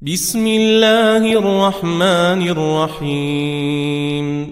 بسم الله الرحمن الرحيم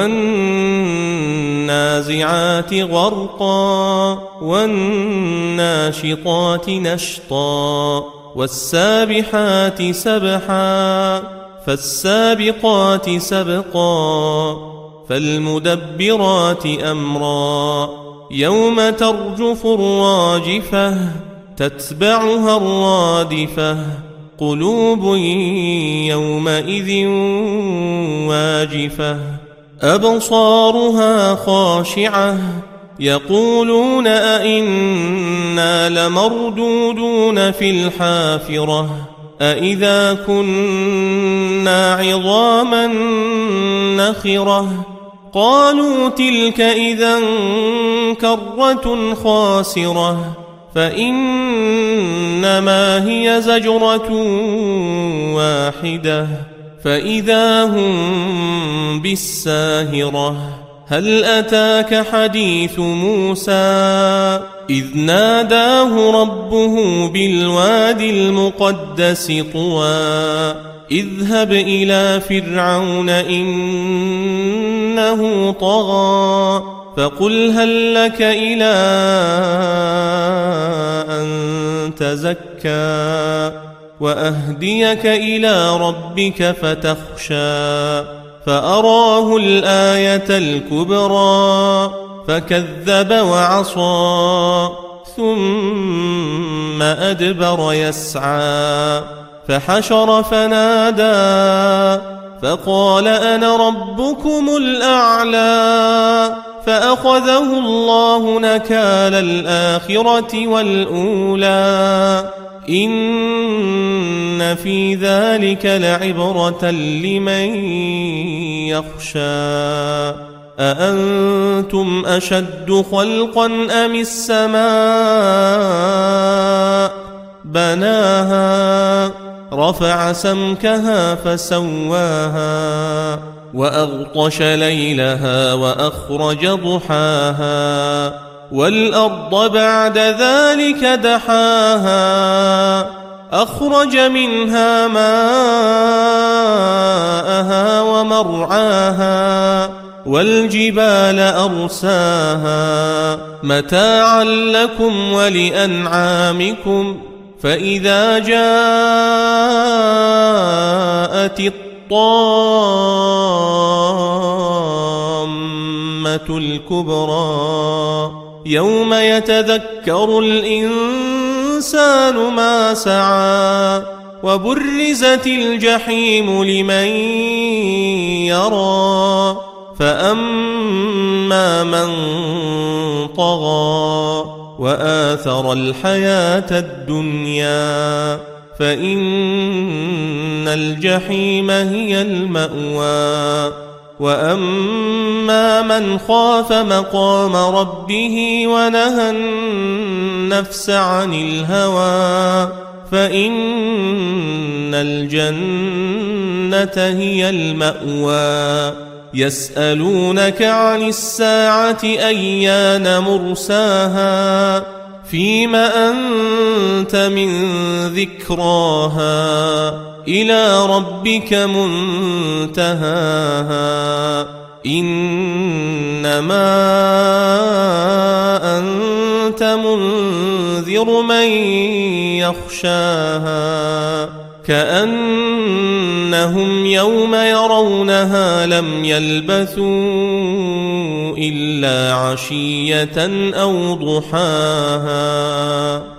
والنازعات غرقا والناشطات نشطا والسابحات سبحا فالسابقات سبقا فالمدبرات أمرا يوم ترجف الراجفة تتبعها الرادفة قلوب يومئذ واجفة أبصارها خاشعة يقولون أئنا لمردودون في الحافرة أئذا كنا عظاما نخرة قالوا تلك إذا كرة خاسرة فإنما هي زجرة واحدة فإذا هم بالساهرة هل أتاك حديث موسى إذ ناداه ربه بالوادي المقدس طوى اذهب إلى فرعون إنه طغى فقل هل لك إلى أن تزكى وأهديك إلى ربك فتخشى فأراه الآية الكبرى فكذب وعصى ثم أدبر يسعى فحشر فنادى فقال أنا ربكم الأعلى فأخذه الله نكال الآخرة والأولى إن في ذلك لعبرة لمن يخشى أأنتم أشد خلقا أم السماء بناها رفع سمكها فسواها وأغطش ليلها وأخرج ضحاها والأرض بعد ذلك دحاها أخرج منها ماءها ومرعاها والجبال أرساها متاعا لكم ولأنعامكم فإذا جاءت الطامة الكبرى يوم يتذكر الإنسان ما سعى وبرزت الجحيم لمن يرى فأما من طغى وآثر الحياة الدنيا فإن الجحيم هي المأوى وأما من خاف مقام ربه ونهى النفس عن الهوى فإن الجنة هي المأوى يسألونك عن الساعة أيان مرساها فيم أنت من ذكراها إلى ربك منتهاها إنما أنت منذر من يخشاها كأنهم يوم يرونها لم يلبثوا إلا عشية أو ضحاها